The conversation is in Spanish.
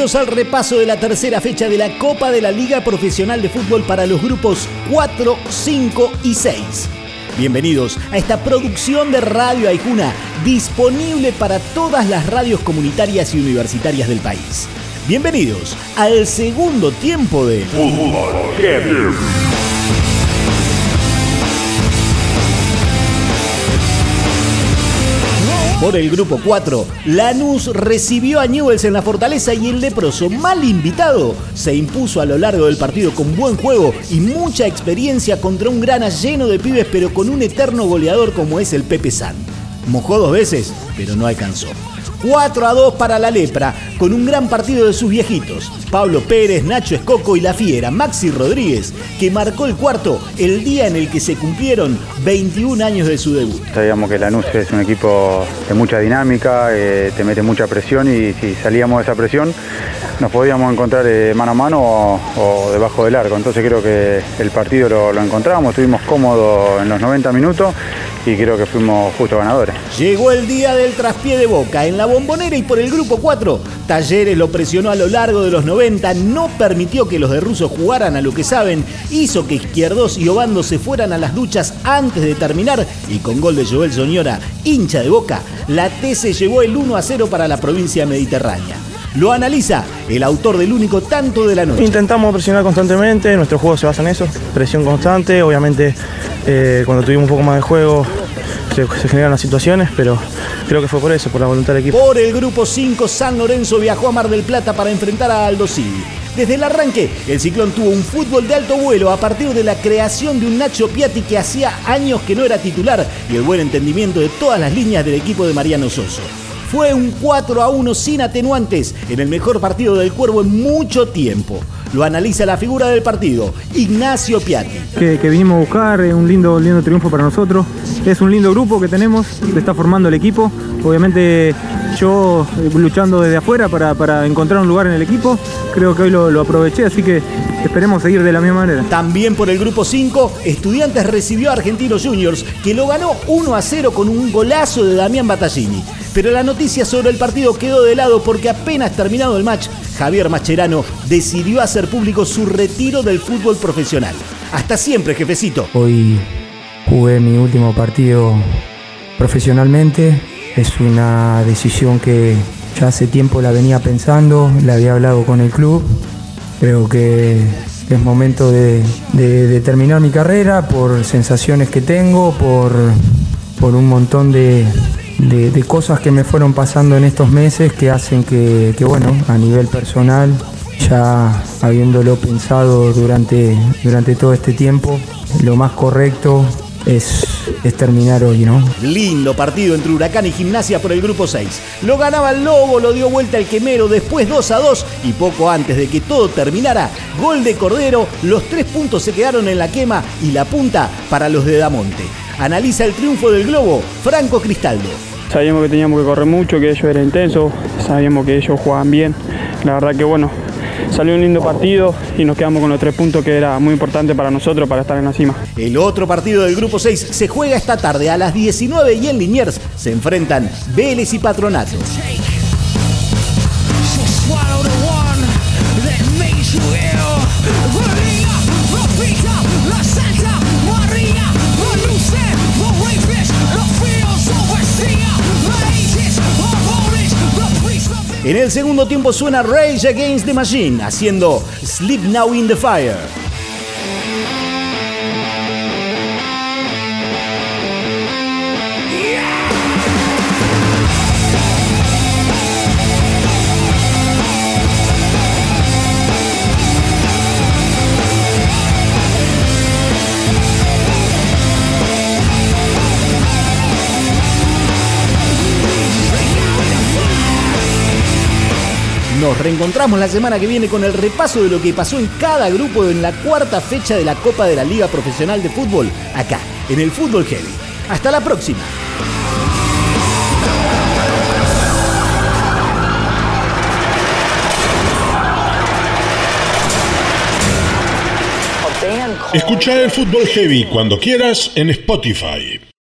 Bienvenidos al repaso de la tercera fecha de la Copa de la Liga Profesional de Fútbol para los grupos 4, 5 y 6. Bienvenidos a esta producción de Radio Aijuna, disponible para todas las radios comunitarias y universitarias del país. Bienvenidos al segundo tiempo de Fútbol Heavy. Por el grupo 4, Lanús recibió a Newell's en la Fortaleza y el leproso, mal invitado, se impuso a lo largo del partido con buen juego y mucha experiencia contra un Grana lleno de pibes, pero con un eterno goleador como es el Pepe San. Mojó 2 veces, pero no alcanzó. 4-2 para la Lepra, con un gran partido de sus viejitos, Pablo Pérez, Nacho Escoco y la Fiera, Maxi Rodríguez, que marcó el cuarto el día en el que se cumplieron 21 años de su debut. Sabíamos que Lanús es un equipo de mucha dinámica, te mete mucha presión y si salíamos de esa presión nos podíamos encontrar mano a mano o debajo del arco. Entonces creo que el partido lo encontramos, estuvimos cómodos en los 90 minutos y creo que fuimos justo ganadores. Llegó el día del traspié de Boca en la Bombonera y por el grupo 4, Talleres lo presionó a lo largo de los 90, no permitió que los de Russo jugaran a lo que saben, hizo que Izquierdos y Obando se fueran a las duchas antes de terminar y con gol de Joel Soñora, hincha de Boca, la T se llevó el 1-0 para la provincia mediterránea. Lo analiza el autor del único tanto de la noche. Intentamos presionar constantemente, nuestro juego se basa en eso, presión constante, obviamente cuando tuvimos un poco más de juego se generan las situaciones, pero creo que fue por eso, por la voluntad del equipo. Por el grupo 5, San Lorenzo viajó a Mar del Plata para enfrentar a Aldo Civi. Desde el arranque, el Ciclón tuvo un fútbol de alto vuelo a partir de la creación de un Nacho Piatti que hacía años que no era titular y el buen entendimiento de todas las líneas del equipo de Mariano Soso. Fue un 4-1 sin atenuantes en el mejor partido del Cuervo en mucho tiempo. Lo analiza la figura del partido, Ignacio Piatti. Que vinimos a buscar, un lindo triunfo para nosotros. Es un lindo grupo que tenemos, se está formando el equipo. Obviamente yo luchando desde afuera para encontrar un lugar en el equipo. Creo que hoy lo aproveché, así que esperemos seguir de la misma manera. También por el grupo 5, Estudiantes recibió a Argentinos Juniors, que lo ganó 1-0 con un golazo de Damián Battaglini. Pero la noticia sobre el partido quedó de lado porque apenas terminado el match, Javier Mascherano decidió hacer público su retiro del fútbol profesional. Hasta siempre, jefecito. Hoy jugué mi último partido profesionalmente. Es una decisión que ya hace tiempo la venía pensando, la había hablado con el club. Creo que es momento de terminar mi carrera por sensaciones que tengo, por un montón de cosas que me fueron pasando en estos meses que hacen que bueno, a nivel personal, ya habiéndolo pensado durante todo este tiempo, lo más correcto es terminar hoy, ¿no? Lindo partido entre Huracán y Gimnasia por el grupo 6. Lo ganaba el Lobo, lo dio vuelta el Quemero, después 2-2 y poco antes de que todo terminara, gol de Cordero, los 3 puntos se quedaron en la quema y la punta para los de Damonte. Analiza el triunfo del Globo, Franco Cristaldo. Sabíamos que teníamos que correr mucho, que ellos eran intensos, sabíamos que ellos jugaban bien. La verdad que bueno, salió un lindo partido y nos quedamos con los 3 puntos que era muy importante para nosotros para estar en la cima. El otro partido del grupo 6 se juega esta tarde a las 19 y en Liniers se enfrentan Vélez y Patronato. En el segundo tiempo suena Rage Against the Machine haciendo Sleep Now in the Fire. Nos reencontramos la semana que viene con el repaso de lo que pasó en cada grupo en la cuarta fecha de la Copa de la Liga Profesional de Fútbol, acá, en el Fútbol Heavy. Hasta la próxima. Escucha el Fútbol Heavy cuando quieras en Spotify.